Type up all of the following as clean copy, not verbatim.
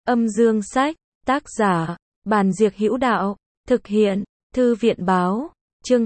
Âm dương sách, tác giả, Bàn Diệc Hữu Đạo, thực hiện, Thư viện báo, chương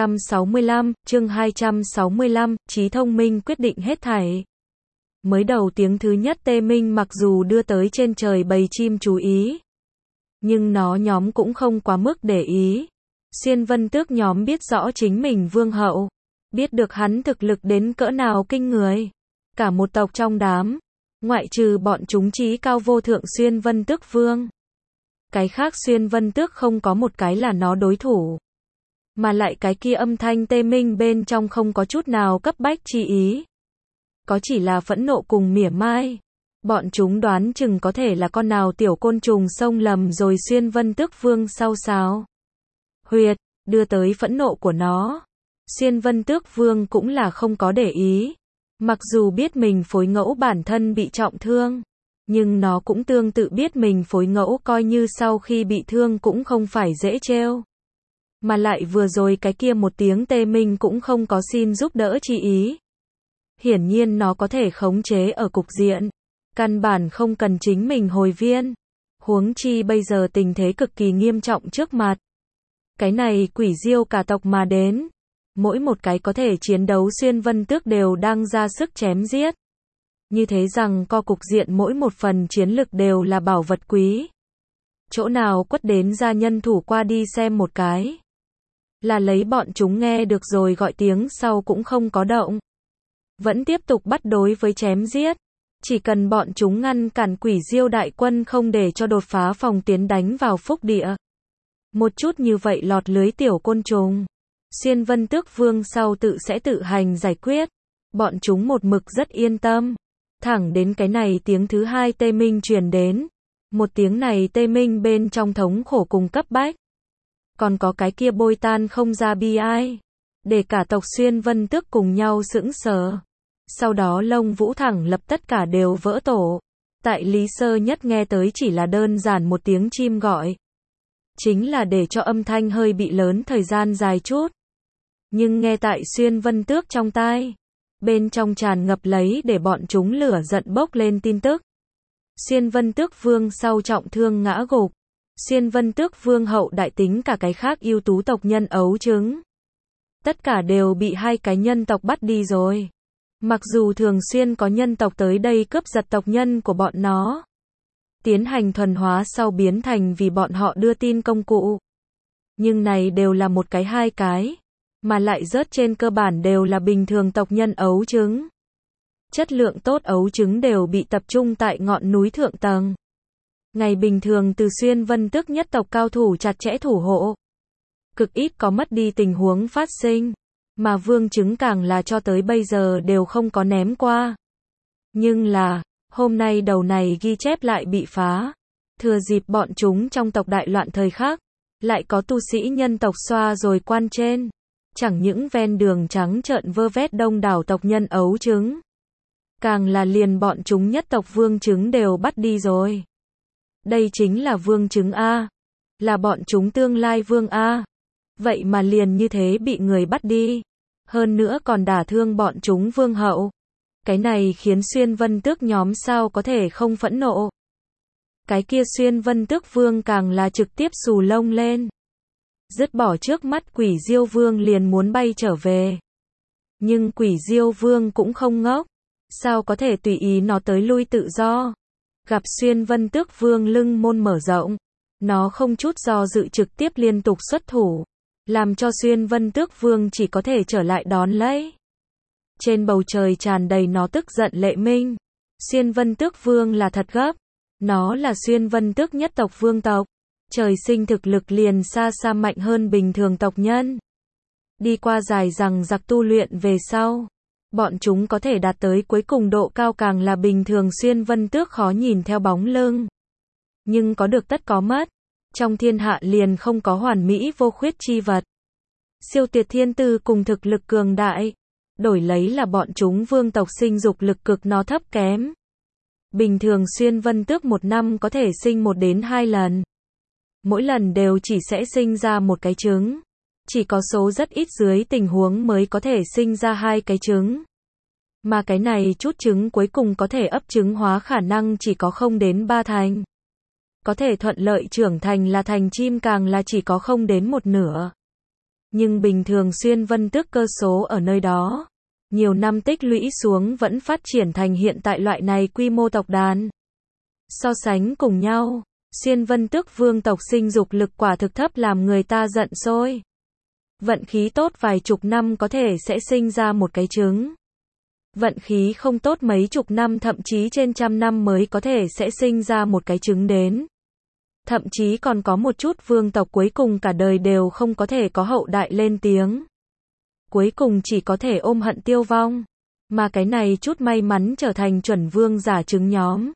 265, trí thông minh quyết định hết thảy. Mới đầu tiếng thứ nhất tê minh mặc dù đưa tới trên trời bầy chim chú ý, nhưng nó nhóm cũng không quá mức để ý. Xuyên Vân Tước nhóm biết rõ chính mình vương hậu, biết được hắn thực lực đến cỡ nào kinh người. Cả một tộc trong đám, ngoại trừ bọn chúng trí cao vô thượng Xuyên Vân Tước vương, cái khác Xuyên Vân Tước không có một cái là nó đối thủ. Mà lại cái kia âm thanh tê minh bên trong không có chút nào cấp bách chi ý, có chỉ là phẫn nộ cùng mỉa mai. Bọn chúng đoán chừng có thể là con nào tiểu côn trùng xông lầm rồi Xuyên Vân Tước vương sau sáo huyệt, đưa tới phẫn nộ của nó. Xuyên Vân Tước vương cũng là không có để ý. Mặc dù biết mình phối ngẫu bản thân bị trọng thương, nhưng nó cũng tương tự biết mình phối ngẫu coi như sau khi bị thương cũng không phải dễ trêu. Mà lại vừa rồi cái kia một tiếng tê minh cũng không có xin giúp đỡ chi ý. Hiển nhiên nó có thể khống chế ở cục diện, căn bản không cần chính mình hồi viên. Huống chi bây giờ tình thế cực kỳ nghiêm trọng trước mặt. Cái này quỷ diêu cả tộc mà đến, mỗi một cái có thể chiến đấu Xuyên Vân Tước đều đang ra sức chém giết. Như thế rằng co cục diện mỗi một phần chiến lực đều là bảo vật quý. Chỗ nào quất đến ra nhân thủ qua đi xem một cái. Là lấy bọn chúng nghe được rồi gọi tiếng sau cũng không có động. Vẫn tiếp tục bắt đối với chém giết. Chỉ cần bọn chúng ngăn cản quỷ diêu đại quân không để cho đột phá phòng tiến đánh vào phúc địa. Một chút như vậy lọt lưới tiểu côn trùng, Xuyên Vân Tước vương sau tự sẽ tự hành giải quyết. Bọn chúng một mực rất yên tâm. Thẳng đến cái này tiếng thứ hai tê minh truyền đến. Một tiếng này tê minh bên trong thống khổ cùng cấp bách. Còn có cái kia bôi tan không ra bi ai. Để cả tộc Xuyên Vân Tước cùng nhau sững sờ. Sau đó Lông Vũ thẳng lập tất cả đều vỡ tổ. Tại Lý Sơ Nhất nghe tới chỉ là đơn giản một tiếng chim gọi. Chính là để cho âm thanh hơi bị lớn thời gian dài chút. Nhưng nghe tại Xuyên Vân Tước trong tai, bên trong tràn ngập lấy để bọn chúng lửa giận bốc lên tin tức. Xuyên Vân Tước vương sau trọng thương ngã gục. Xuyên Vân Tước vương hậu đại tính cả cái khác ưu tú tộc nhân ấu trứng. Tất cả đều bị hai cái nhân tộc bắt đi rồi. Mặc dù thường xuyên có nhân tộc tới đây cướp giật tộc nhân của bọn nó, tiến hành thuần hóa sau biến thành vì bọn họ đưa tin công cụ. Nhưng này đều là một cái hai cái, mà lại rớt trên cơ bản đều là bình thường tộc nhân ấu trứng. Chất lượng tốt ấu trứng đều bị tập trung tại ngọn núi thượng tầng. Ngày bình thường từ Xuyên Vân Tước nhất tộc cao thủ chặt chẽ thủ hộ. Cực ít có mất đi tình huống phát sinh, mà vương trứng càng là cho tới bây giờ đều không có ném qua. Nhưng là, hôm nay đầu này ghi chép lại bị phá. Thừa dịp bọn chúng trong tộc đại loạn thời khắc, lại có tu sĩ nhân tộc xoa rồi quan trên. Chẳng những ven đường trắng trợn vơ vét đông đảo tộc nhân ấu trứng, càng là liền bọn chúng nhất tộc vương trứng đều bắt đi rồi. Đây chính là vương trứng A. Là bọn chúng tương lai vương A. Vậy mà liền như thế bị người bắt đi. Hơn nữa còn đả thương bọn chúng vương hậu. Cái này khiến Xuyên Vân Tước nhóm sao có thể không phẫn nộ. Cái kia Xuyên Vân Tước vương càng là trực tiếp xù lông lên. Dứt bỏ trước mắt quỷ diêu vương liền muốn bay trở về. Nhưng quỷ diêu vương cũng không ngốc. Sao có thể tùy ý nó tới lui tự do. Gặp Xuyên Vân Tước vương lưng môn mở rộng, nó không chút do dự trực tiếp liên tục xuất thủ, làm cho Xuyên Vân Tước vương chỉ có thể trở lại đón lấy. Trên bầu trời tràn đầy nó tức giận lệ minh. Xuyên Vân Tước vương là thật gấp. Nó là Xuyên Vân Tước nhất tộc vương tộc. Trời sinh thực lực liền xa xa mạnh hơn bình thường tộc nhân. Đi qua dài rằng giặc tu luyện về sau, bọn chúng có thể đạt tới cuối cùng độ cao càng là bình thường Xuyên Vân Tước khó nhìn theo bóng lưng. Nhưng có được tất có mất. Trong thiên hạ liền không có hoàn mỹ vô khuyết chi vật. Siêu tuyệt thiên tư cùng thực lực cường đại. Đổi lấy là bọn chúng vương tộc sinh dục lực cực nó thấp kém. Bình thường Xuyên Vân Tước một năm có thể sinh 1 đến 2 lần. Mỗi lần đều chỉ sẽ sinh ra một cái trứng. Chỉ có số rất ít dưới tình huống mới có thể sinh ra 2 cái trứng. Mà cái này chút trứng cuối cùng có thể ấp trứng hóa khả năng chỉ có 0 đến 3 thành. có thể thuận lợi trưởng thành là thành chim càng là chỉ có không đến một nửa. Nhưng bình thường Xuyên Vân Tước cơ số ở nơi đó, nhiều năm tích lũy xuống vẫn phát triển thành hiện tại loại này quy mô tộc đàn. So sánh cùng nhau, Xuyên Vân Tước vương tộc sinh dục lực quả thực thấp làm người ta giận sôi. Vận khí tốt vài chục năm có thể sẽ sinh ra một cái trứng. Vận khí không tốt mấy chục năm thậm chí trên trăm năm mới có thể sẽ sinh ra một cái trứng đến. Thậm chí còn có một chút vương tộc cuối cùng cả đời đều không có thể có hậu đại lên tiếng. Cuối cùng chỉ có thể ôm hận tiêu vong. Mà cái này chút may mắn trở thành chuẩn vương giả trứng nhóm.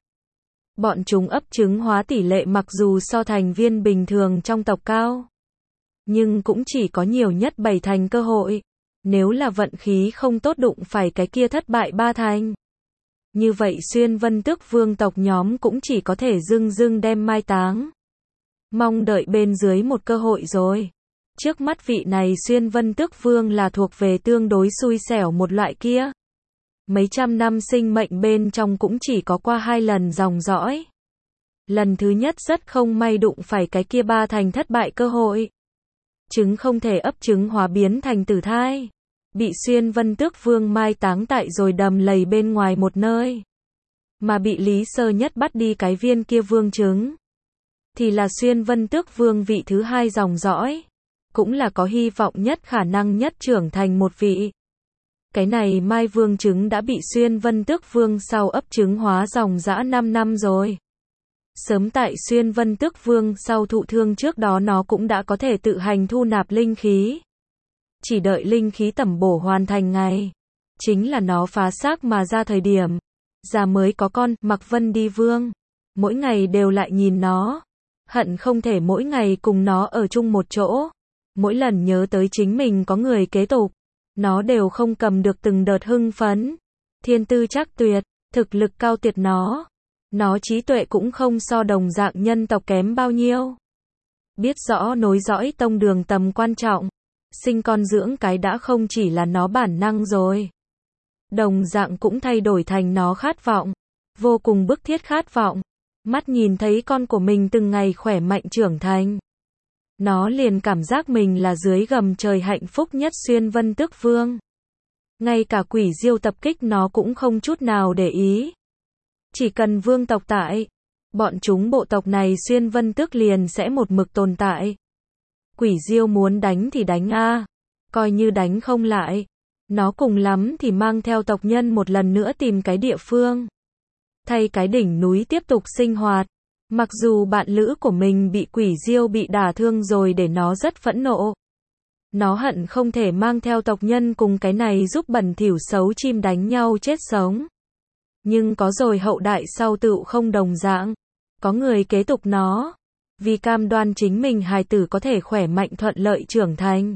Bọn chúng ấp trứng hóa tỷ lệ mặc dù so thành viên bình thường trong tộc cao, nhưng cũng chỉ có nhiều nhất 7 thành cơ hội. Nếu là vận khí không tốt đụng phải cái kia thất bại 3 thành. Như vậy Xuyên Vân Tước vương tộc nhóm cũng chỉ có thể dưng dưng đem mai táng. Mong đợi bên dưới một cơ hội rồi. Trước mắt vị này Xuyên Vân Tước vương là thuộc về tương đối xui xẻo một loại kia. Mấy trăm năm sinh mệnh bên trong cũng chỉ có qua 2 lần dòng dõi. Lần thứ nhất rất không may đụng phải cái kia 3 thành thất bại cơ hội. Trứng không thể ấp trứng hóa biến thành tử thai. Bị Xuyên Vân Tước vương mai táng tại rồi đầm lầy bên ngoài một nơi. Mà bị Lý Sơ Nhất bắt đi cái viên kia vương trứng. Thì là Xuyên Vân Tước vương vị thứ 2 dòng dõi. Cũng là có hy vọng nhất khả năng nhất trưởng thành một vị. Cái này mai vương trứng đã bị Xuyên Vân Tước vương sau ấp trứng hóa dòng dã 5 năm rồi. Sớm tại Xuyên Vân Tước vương sau thụ thương trước đó nó cũng đã có thể tự hành thu nạp linh khí. Chỉ đợi linh khí tẩm bổ hoàn thành ngày. Chính là nó phá xác mà ra thời điểm. Già mới có con, Mặc Vân đi vương. Mỗi ngày đều lại nhìn nó. Hận không thể mỗi ngày cùng nó ở chung một chỗ. Mỗi lần nhớ tới chính mình có người kế tục. Nó đều không cầm được từng đợt hưng phấn. Thiên tư chắc tuyệt, thực lực cao tuyệt nó. Nó trí tuệ cũng không so đồng dạng nhân tộc kém bao nhiêu. Biết rõ nối dõi tông đường tầm quan trọng. Sinh con dưỡng cái đã không chỉ là nó bản năng rồi. Đồng dạng cũng thay đổi thành nó khát vọng. Vô cùng bức thiết khát vọng. Mắt nhìn thấy con của mình từng ngày khỏe mạnh trưởng thành. Nó liền cảm giác mình là dưới gầm trời hạnh phúc nhất Xuyên Vân Tước vương. Ngay cả quỷ diêu tập kích nó cũng không chút nào để ý. Chỉ cần vương tộc tại, bọn chúng bộ tộc này Xuyên Vân Tước liền sẽ một mực tồn tại. Quỷ diêu muốn đánh thì đánh a, coi như đánh không lại, nó cùng lắm thì mang theo tộc nhân một lần nữa tìm cái địa phương, thay cái đỉnh núi tiếp tục sinh hoạt. Mặc dù bạn lữ của mình bị quỷ diêu bị đả thương rồi để nó rất phẫn nộ. Nó hận không thể mang theo tộc nhân cùng cái này giúp bẩn thỉu xấu chim đánh nhau chết sống. Nhưng có rồi hậu đại sau tựu không đồng dạng. Có người kế tục nó. Vì cam đoan chính mình hài tử có thể khỏe mạnh thuận lợi trưởng thành.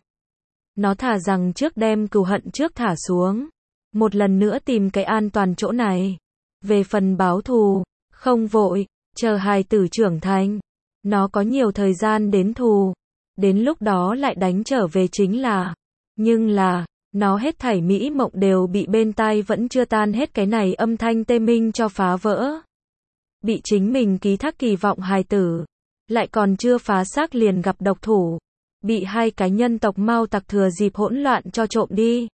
Nó thà rằng trước đem cừu hận trước thả xuống. Một lần nữa tìm cái an toàn chỗ này. Về phần báo thù, không vội, chờ hài tử trưởng thành. Nó có nhiều thời gian đến thù. Đến lúc đó lại đánh trở về chính là. Nhưng là, nó hết thảy mỹ mộng đều bị bên tai vẫn chưa tan hết cái này âm thanh tê minh cho phá vỡ. Bị chính mình ký thác kỳ vọng hài tử. Lại còn chưa phá xác liền gặp độc thủ. Bị 2 cái nhân tộc Mao tặc thừa dịp hỗn loạn cho trộm đi.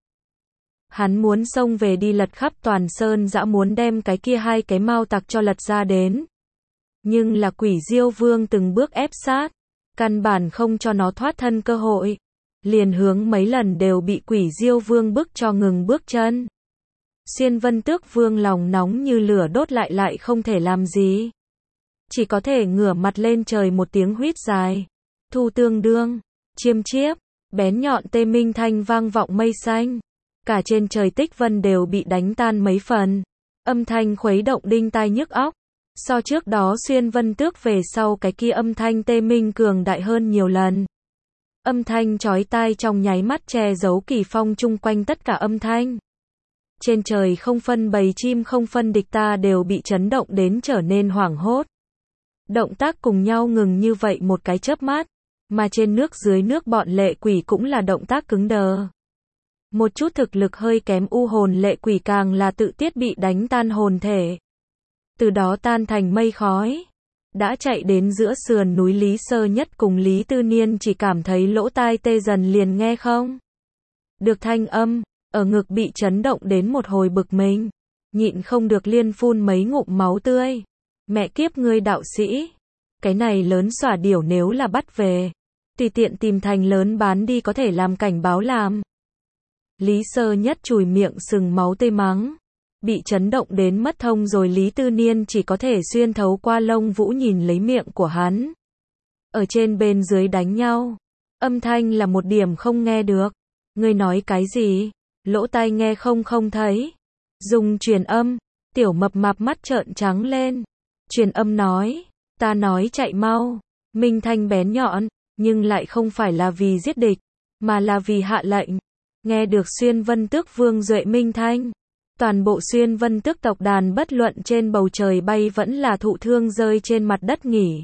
Hắn muốn xông về đi lật khắp toàn sơn dã muốn đem cái kia 2 cái Mao tặc cho lật ra đến. Nhưng là quỷ diêu vương từng bước ép sát. Căn bản không cho nó thoát thân cơ hội. Liền hướng mấy lần đều bị quỷ diêu vương bức cho ngừng bước chân. Xuyên Vân Tước vương lòng nóng như lửa đốt lại không thể làm gì. Chỉ có thể ngửa mặt lên trời một tiếng huýt dài. Thu tương đương, chiêm chiếp, bén nhọn tê minh thanh vang vọng mây xanh. Cả trên trời tích vân đều bị đánh tan mấy phần. Âm thanh khuấy động đinh tai nhức óc. So trước đó Xuyên Vân Tước về sau cái kia âm thanh tê minh cường đại hơn nhiều lần. Âm thanh chói tai trong nháy mắt che giấu kỳ phong chung quanh tất cả âm thanh. Trên trời không phân bầy chim không phân địch ta đều bị chấn động đến trở nên hoảng hốt. Động tác cùng nhau ngừng như vậy một cái chớp mắt, mà trên nước dưới nước bọn lệ quỷ cũng là động tác cứng đờ. Một chút thực lực hơi kém u hồn lệ quỷ càng là tự tiết bị đánh tan hồn thể. Từ đó tan thành mây khói. Đã chạy đến giữa sườn núi, Lý Sơ Nhất cùng Lý Tư Niên chỉ cảm thấy lỗ tai tê dần, liền nghe không được thanh âm, ở ngực bị chấn động đến một hồi bực mình, nhịn không được liên phun mấy ngụm máu tươi. Mẹ kiếp ngươi đạo sĩ, cái này lớn xỏa điểu nếu là bắt về, tùy tiện tìm thành lớn bán đi có thể làm cảnh báo làm. Lý Sơ Nhất chùi miệng sừng máu tươi mắng. Bị chấn động đến mất thông rồi, Lý Tư Niên chỉ có thể xuyên thấu qua lông vũ nhìn lấy miệng của hắn. Ở trên bên dưới đánh nhau. Âm thanh là một điểm không nghe được. Ngươi nói cái gì? Lỗ tai nghe không thấy. Dùng truyền âm. Tiểu mập mạp mắt trợn trắng lên. Truyền âm nói. Ta nói chạy mau. Minh thanh bén nhọn. Nhưng lại không phải là vì giết địch. Mà là vì hạ lệnh. Nghe được Xuyên Vân Tước Vương duệ minh thanh. Toàn bộ Xuyên Vân Tước tộc đàn bất luận trên bầu trời bay vẫn là thụ thương rơi trên mặt đất nghỉ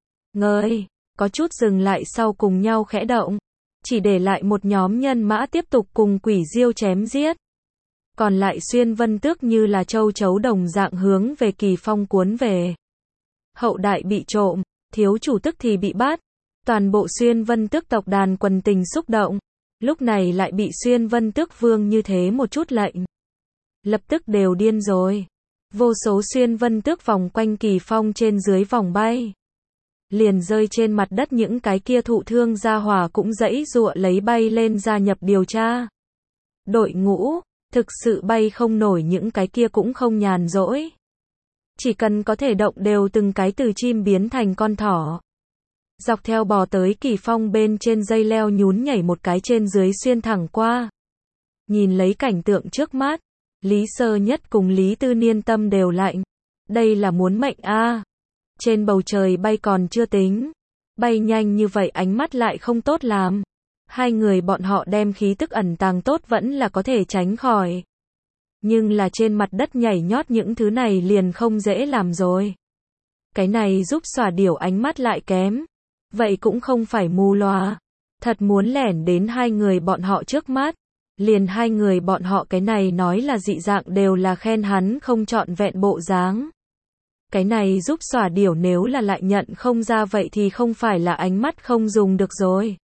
ngơi, có chút dừng lại sau cùng nhau khẽ động, chỉ để lại một nhóm nhân mã tiếp tục cùng quỷ diêu chém giết. Còn lại Xuyên Vân Tước như là châu chấu đồng dạng hướng về Kỳ Phong cuốn về. Hậu đại bị trộm, thiếu chủ tức thì bị bắt. Toàn bộ Xuyên Vân Tước tộc đàn quần tình xúc động, lúc này lại bị Xuyên Vân Tước Vương như thế một chút lệnh. Lập tức đều điên rồi. Vô số Xuyên Vân Tước vòng quanh Kỳ Phong trên dưới vòng bay. Liền rơi trên mặt đất, những cái kia thụ thương gia hỏa cũng giãy giụa lấy bay lên gia nhập điều tra. Đội ngũ, thực sự bay không nổi, những cái kia cũng không nhàn rỗi. Chỉ cần có thể động đều từng cái từ chim biến thành con thỏ. Dọc theo bò tới Kỳ Phong bên trên dây leo nhún nhảy một cái trên dưới xuyên thẳng qua. Nhìn lấy cảnh tượng trước mắt, Lý Sơ Nhất cùng Lý Tư Niên tâm đều lạnh. Đây là muốn mệnh a. Trên bầu trời bay còn chưa tính. Bay nhanh như vậy ánh mắt lại không tốt làm. Hai người bọn họ đem khí tức ẩn tàng tốt vẫn là có thể tránh khỏi. Nhưng là trên mặt đất nhảy nhót những thứ này liền không dễ làm rồi. Cái này giúp xòa điểu ánh mắt lại kém. Vậy cũng không phải mù lòa. Thật muốn lẻn đến hai người bọn họ trước mắt. Liền hai người bọn họ cái này nói là dị dạng đều là khen hắn không trọn vẹn bộ dáng. Cái này giúp xòa điểu nếu là lại nhận không ra vậy thì không phải là ánh mắt không dùng được rồi.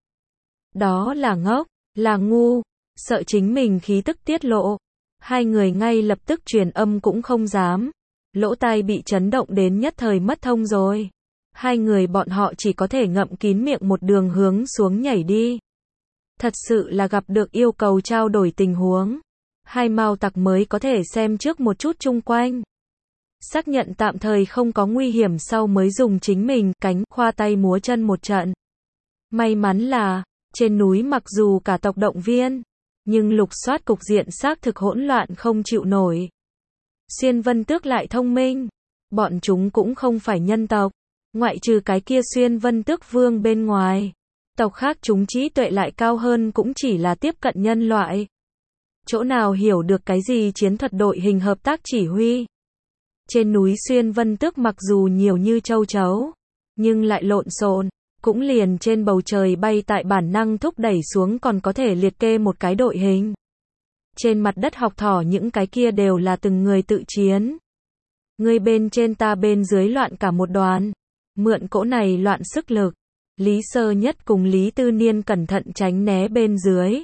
Đó là ngốc, là ngu, sợ chính mình khí tức tiết lộ. Hai người ngay lập tức truyền âm cũng không dám. Lỗ tai bị chấn động đến nhất thời mất thông rồi. Hai người bọn họ chỉ có thể ngậm kín miệng một đường hướng xuống nhảy đi. Thật sự là gặp được yêu cầu trao đổi tình huống. Hai mao tặc mới có thể xem trước một chút chung quanh. Xác nhận tạm thời không có nguy hiểm sau mới dùng chính mình cánh khoa tay múa chân một trận. May mắn là, trên núi mặc dù cả tộc động viên, nhưng lục soát cục diện xác thực hỗn loạn không chịu nổi. Xuyên Vân Tước lại thông minh. Bọn chúng cũng không phải nhân tộc. Ngoại trừ cái kia Xuyên Vân Tước Vương bên ngoài. Tộc khác chúng trí tuệ lại cao hơn cũng chỉ là tiếp cận nhân loại. Chỗ nào hiểu được cái gì chiến thuật đội hình hợp tác chỉ huy. Trên núi Xuyên Vân Tước mặc dù nhiều như châu chấu, nhưng lại lộn xộn, cũng liền trên bầu trời bay tại bản năng thúc đẩy xuống còn có thể liệt kê một cái đội hình. Trên mặt đất học thỏ những cái kia đều là từng người tự chiến. Người bên trên ta bên dưới loạn cả một đoàn. Mượn cỗ này loạn sức lực. Lý Sơ Nhất cùng Lý Tư Niên cẩn thận tránh né bên dưới.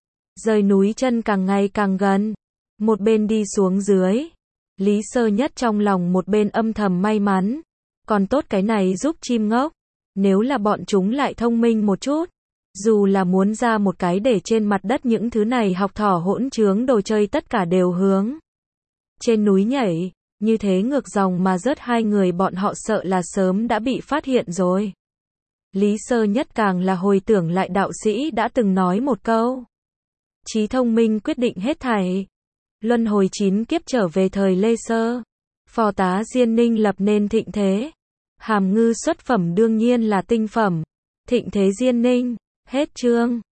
Rời núi chân càng ngày càng gần. Một bên đi xuống dưới. Lý Sơ Nhất trong lòng một bên âm thầm may mắn. Còn tốt cái này giúp chim ngốc. Nếu là bọn chúng lại thông minh một chút. Dù là muốn ra một cái để trên mặt đất những thứ này học thỏ hỗn trướng đồ chơi tất cả đều hướng trên núi nhảy. Như thế ngược dòng mà rớt hai người bọn họ sợ là sớm đã bị phát hiện rồi. Lý Sơ Nhất càng là hồi tưởng lại đạo sĩ đã từng nói một câu. Trí thông minh quyết định hết thảy. Luân hồi 9 kiếp trở về thời Lê Sơ. Phò tá Diên Ninh lập nên thịnh thế. Hàm ngư xuất phẩm đương nhiên là tinh phẩm. Thịnh thế Diên Ninh. Hết chương.